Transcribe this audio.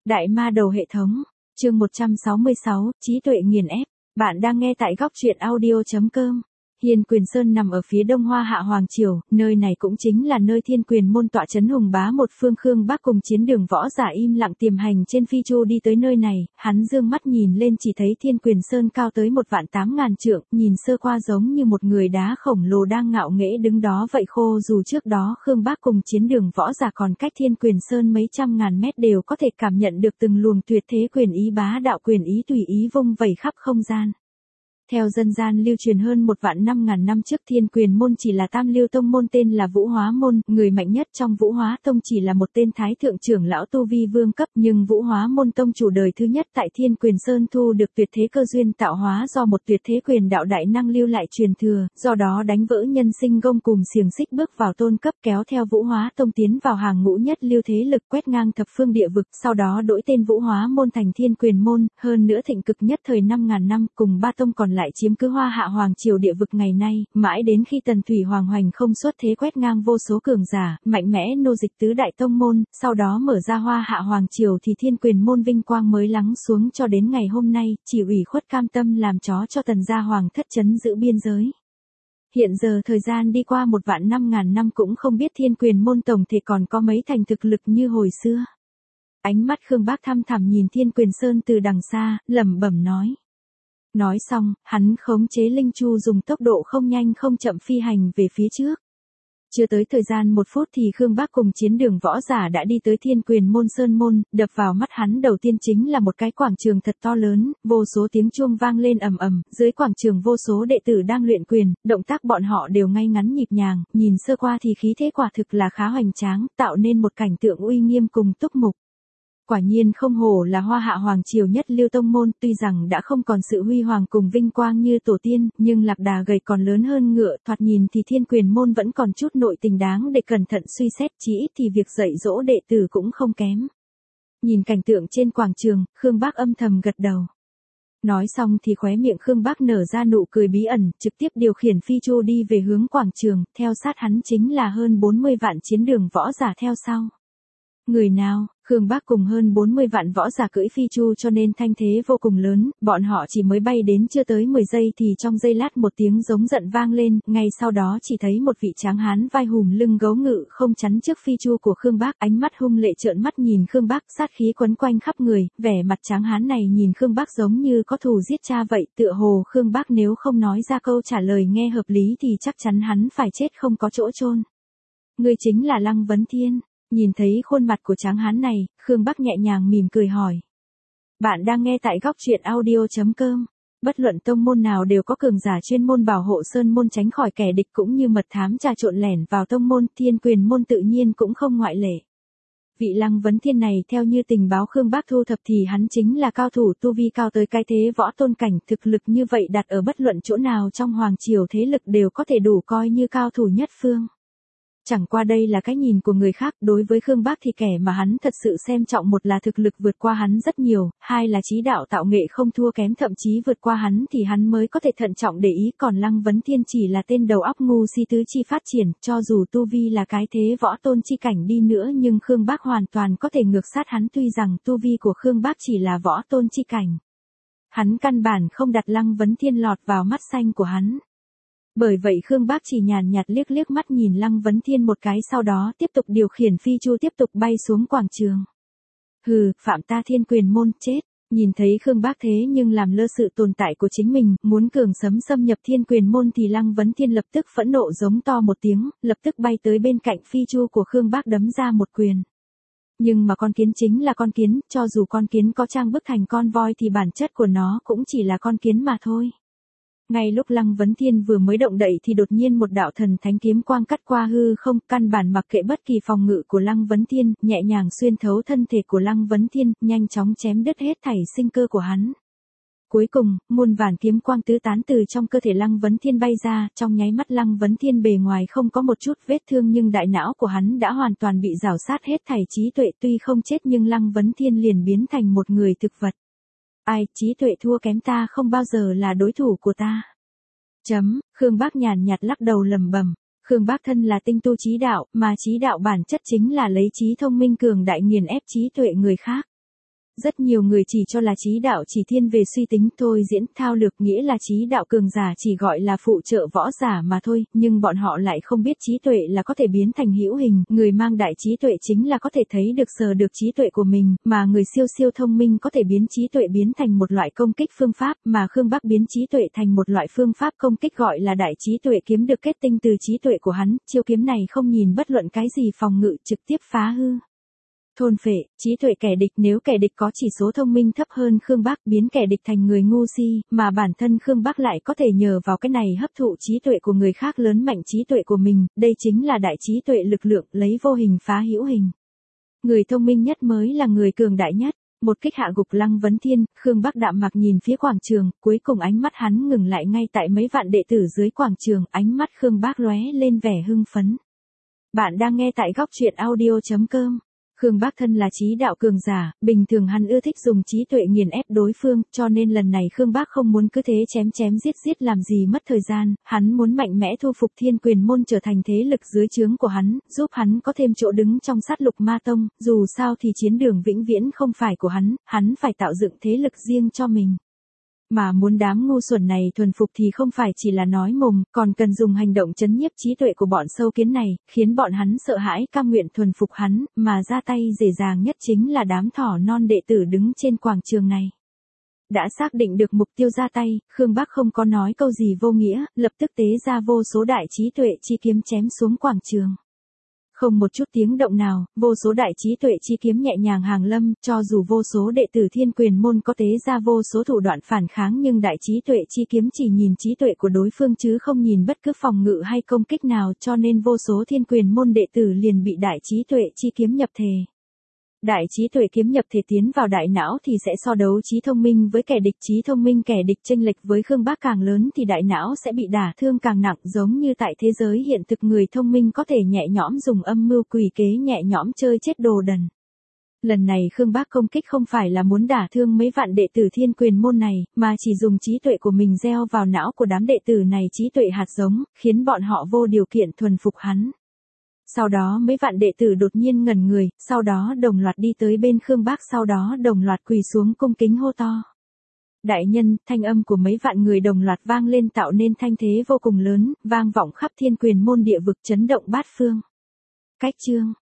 Đại ma đầu hệ thống, chương 166, trí tuệ nghiền ép. Bạn đang nghe tại góc truyện audio.com. Hiên Quyền Sơn nằm ở phía đông Hoa Hạ Hoàng Triều, nơi này cũng chính là nơi Thiên Quyền môn tọa trấn hùng bá một phương. Khương Bác cùng chiến đường võ giả im lặng tiềm hành trên phi chu đi tới nơi này, hắn dương mắt nhìn lên chỉ thấy Thiên Quyền Sơn cao tới 1.800.000 trượng, nhìn sơ qua giống như một người đá khổng lồ đang ngạo nghễ đứng đó vậy. Khô dù trước đó Khương Bác cùng chiến đường võ giả còn cách Thiên Quyền Sơn mấy trăm ngàn mét đều có thể cảm nhận được từng luồng tuyệt thế quyền ý bá đạo quyền ý tùy ý vung vẩy khắp không gian. Theo dân gian lưu truyền hơn 1.500.000 năm trước, Thiên Quyền môn chỉ là tam lưu tông môn tên là Vũ Hóa môn, người mạnh nhất trong Vũ Hóa tông chỉ là một tên thái thượng trưởng lão tu vi vương cấp, nhưng Vũ Hóa môn tông chủ đời thứ nhất tại Thiên Quyền Sơn thu được tuyệt thế cơ duyên tạo hóa do một tuyệt thế quyền đạo đại năng lưu lại truyền thừa, do đó đánh vỡ nhân sinh gông cùm xiềng xích bước vào tôn cấp, kéo theo Vũ Hóa tông tiến vào hàng ngũ nhất lưu thế lực, quét ngang thập phương địa vực, sau đó đổi tên Vũ Hóa môn thành Thiên Quyền môn, hơn nữa thịnh cực nhất thời 5.000 năm, cùng ba tông còn lại chiếm cứ Hoa Hạ Hoàng Triều địa vực ngày nay, mãi đến khi Tần Thủy Hoàng hoành không xuất thế quét ngang vô số cường giả, mạnh mẽ nô dịch tứ đại tông môn, sau đó mở ra Hoa Hạ Hoàng Triều thì Thiên Quyền môn vinh quang mới lắng xuống cho đến ngày hôm nay, chỉ ủy khuất cam tâm làm chó cho Tần gia hoàng thất trấn giữ biên giới. Hiện giờ thời gian đi qua 1.500.000 năm cũng không biết Thiên Quyền môn tổng thể còn có mấy thành thực lực như hồi xưa. Ánh mắt Khương Bác thăm thẳm nhìn Thiên Quyền Sơn từ đằng xa, lẩm bẩm nói. Nói xong, hắn khống chế linh chu dùng tốc độ không nhanh không chậm phi hành về phía trước. Chưa tới thời gian 1 phút thì Khương Bác cùng chiến đường võ giả đã đi tới Thiên Quyền môn sơn môn, đập vào mắt hắn đầu tiên chính là một cái quảng trường thật to lớn, vô số tiếng chuông vang lên ầm ầm, dưới quảng trường vô số đệ tử đang luyện quyền, động tác bọn họ đều ngay ngắn nhịp nhàng, nhìn sơ qua thì khí thế quả thực là khá hoành tráng, tạo nên một cảnh tượng uy nghiêm cùng túc mục. Quả nhiên không hổ là Hoa Hạ Hoàng Triều nhất lưu tông môn, tuy rằng đã không còn sự huy hoàng cùng vinh quang như tổ tiên, nhưng lạc đà gầy còn lớn hơn ngựa, thoạt nhìn thì Thiên Quyền môn vẫn còn chút nội tình đáng để cẩn thận suy xét, chỉ ít thì việc dạy dỗ đệ tử cũng không kém. Nhìn cảnh tượng trên quảng trường, Khương Bác âm thầm gật đầu. Nói xong thì khóe miệng Khương Bác nở ra nụ cười bí ẩn, trực tiếp điều khiển phi chu đi về hướng quảng trường, theo sát hắn chính là hơn 40 vạn chiến đường võ giả theo sau. Người nào? Khương Bác cùng hơn 40 vạn võ giả cưỡi phi chu cho nên thanh thế vô cùng lớn, bọn họ chỉ mới bay đến chưa tới 10 giây thì trong giây lát một tiếng giống giận vang lên, ngay sau đó chỉ thấy một vị tráng hán vai hùm lưng gấu ngự không chắn trước phi chu của Khương Bác, ánh mắt hung lệ trợn mắt nhìn Khương Bác, sát khí quấn quanh khắp người, vẻ mặt tráng hán này nhìn Khương Bác giống như có thù giết cha vậy, tựa hồ Khương Bác nếu không nói ra câu trả lời nghe hợp lý thì chắc chắn hắn phải chết không có chỗ chôn. Ngươi chính là Lăng Vấn Thiên. Nhìn thấy khuôn mặt của tráng hán này, Khương Bác nhẹ nhàng mỉm cười hỏi. Bạn đang nghe tại góc truyện audio.com. Bất luận tông môn nào đều có cường giả chuyên môn bảo hộ sơn môn tránh khỏi kẻ địch cũng như mật thám trà trộn lẻn vào tông môn, Thiên Quyền môn tự nhiên cũng không ngoại lệ. Vị Lăng Vấn Thiên này theo như tình báo Khương Bác thu thập thì hắn chính là cao thủ tu vi cao tới cái thế võ tôn cảnh, thực lực như vậy đặt ở bất luận chỗ nào trong hoàng triều thế lực đều có thể đủ coi như cao thủ nhất phương. Chẳng qua đây là cái nhìn của người khác, đối với Khương Bác thì kẻ mà hắn thật sự xem trọng một là thực lực vượt qua hắn rất nhiều, hai là trí đạo tạo nghệ không thua kém thậm chí vượt qua hắn thì hắn mới có thể thận trọng để ý, còn Lăng Vấn Thiên chỉ là tên đầu óc ngu si tứ chi phát triển, cho dù tu vi là cái thế võ tôn chi cảnh đi nữa nhưng Khương Bác hoàn toàn có thể ngược sát hắn, tuy rằng tu vi của Khương Bác chỉ là võ tôn chi cảnh. Hắn căn bản không đặt Lăng Vấn Thiên lọt vào mắt xanh của hắn. Bởi vậy Khương Bác chỉ nhàn nhạt liếc liếc mắt nhìn Lăng Vấn Thiên một cái sau đó tiếp tục điều khiển phi chu tiếp tục bay xuống quảng trường. Hừ, phạm ta Thiên Quyền môn, chết. Nhìn thấy Khương Bác thế nhưng làm lơ sự tồn tại của chính mình, muốn cường sấm xâm nhập Thiên Quyền môn thì Lăng Vấn Thiên lập tức phẫn nộ giống to một tiếng, lập tức bay tới bên cạnh phi chu của Khương Bác đấm ra một quyền. Nhưng mà con kiến chính là con kiến, cho dù con kiến có trang bức thành con voi thì bản chất của nó cũng chỉ là con kiến mà thôi. Ngay lúc Lăng Vấn Thiên vừa mới động đậy thì đột nhiên một đạo thần thánh kiếm quang cắt qua hư không, căn bản mặc kệ bất kỳ phòng ngự của Lăng Vấn Thiên, nhẹ nhàng xuyên thấu thân thể của Lăng Vấn Thiên, nhanh chóng chém đứt hết thảy sinh cơ của hắn. Cuối cùng, muôn vàn kiếm quang tứ tán từ trong cơ thể Lăng Vấn Thiên bay ra, trong nháy mắt Lăng Vấn Thiên bề ngoài không có một chút vết thương nhưng đại não của hắn đã hoàn toàn bị rào sát hết thảy trí tuệ, tuy không chết nhưng Lăng Vấn Thiên liền biến thành một người thực vật. Ai, trí tuệ thua kém ta không bao giờ là đối thủ của ta. Khương Bác nhàn nhạt lắc đầu lẩm bẩm. Khương Bác thân là tinh tu trí đạo, mà trí đạo bản chất chính là lấy trí thông minh cường đại nghiền ép trí tuệ người khác. Rất nhiều người chỉ cho là trí đạo chỉ thiên về suy tính thôi diễn thao lược, nghĩa là trí đạo cường giả chỉ gọi là phụ trợ võ giả mà thôi, nhưng bọn họ lại không biết trí tuệ là có thể biến thành hữu hình, người mang đại trí tuệ chính là có thể thấy được sờ được trí tuệ của mình, mà người siêu siêu thông minh có thể biến trí tuệ biến thành một loại công kích phương pháp, mà Khương Bắc biến trí tuệ thành một loại phương pháp công kích gọi là đại trí tuệ kiếm được kết tinh từ trí tuệ của hắn, chiêu kiếm này không nhìn bất luận cái gì phòng ngự trực tiếp phá hư. Thôn phệ, trí tuệ kẻ địch, nếu kẻ địch có chỉ số thông minh thấp hơn Khương Bắc biến kẻ địch thành người ngu si, mà bản thân Khương Bắc lại có thể nhờ vào cái này hấp thụ trí tuệ của người khác lớn mạnh trí tuệ của mình, đây chính là đại trí tuệ lực lượng lấy vô hình phá hữu hình. Người thông minh nhất mới là người cường đại nhất. Một kích hạ gục Lăng Vấn Thiên, Khương Bắc đạm mặc nhìn phía quảng trường, cuối cùng ánh mắt hắn ngừng lại ngay tại mấy vạn đệ tử dưới quảng trường, ánh mắt Khương Bắc lóe lên vẻ hưng phấn. Bạn đang nghe tại góc truyện audio.com. Khương Bắc thân là trí đạo cường giả, bình thường hắn ưa thích dùng trí tuệ nghiền ép đối phương, cho nên lần này Khương Bắc không muốn cứ thế chém giết làm gì mất thời gian, hắn muốn mạnh mẽ thu phục Thiên Quyền môn trở thành thế lực dưới trướng của hắn, giúp hắn có thêm chỗ đứng trong sát lục ma tông, dù sao thì chiến đường vĩnh viễn không phải của hắn phải tạo dựng thế lực riêng cho mình. Mà muốn đám ngu xuẩn này thuần phục thì không phải chỉ là nói mồm, còn cần dùng hành động chấn nhiếp trí tuệ của bọn sâu kiến này, khiến bọn hắn sợ hãi cam nguyện thuần phục hắn, mà ra tay dễ dàng nhất chính là đám thỏ non đệ tử đứng trên quảng trường này. Đã xác định được mục tiêu ra tay, Khương Bắc không có nói câu gì vô nghĩa, lập tức tế ra vô số đại trí tuệ chi kiếm chém xuống quảng trường. Không một chút tiếng động nào, vô số đại trí tuệ chi kiếm nhẹ nhàng hàng lâm, cho dù vô số đệ tử Thiên Quyền môn có tế ra vô số thủ đoạn phản kháng nhưng đại trí tuệ chi kiếm chỉ nhìn trí tuệ của đối phương chứ không nhìn bất cứ phòng ngự hay công kích nào, cho nên vô số Thiên Quyền môn đệ tử liền bị đại trí tuệ chi kiếm nhập thể. Đại trí tuệ kiếm nhập thể tiến vào đại não thì sẽ so đấu trí thông minh với kẻ địch, trí thông minh kẻ địch chênh lệch với Khương Bắc càng lớn thì đại não sẽ bị đả thương càng nặng, giống như tại thế giới hiện thực người thông minh có thể nhẹ nhõm dùng âm mưu quỷ kế nhẹ nhõm chơi chết đồ đần. Lần này Khương Bắc công kích không phải là muốn đả thương mấy vạn đệ tử Thiên Quyền môn này, mà chỉ dùng trí tuệ của mình gieo vào não của đám đệ tử này trí tuệ hạt giống, khiến bọn họ vô điều kiện thuần phục hắn. Sau đó mấy vạn đệ tử đột nhiên ngẩn người, sau đó đồng loạt đi tới bên Khương Bắc, sau đó đồng loạt quỳ xuống cung kính hô to. Đại nhân, thanh âm của mấy vạn người đồng loạt vang lên tạo nên thanh thế vô cùng lớn, vang vọng khắp Thiên Quyền môn địa vực chấn động bát phương. Cách chương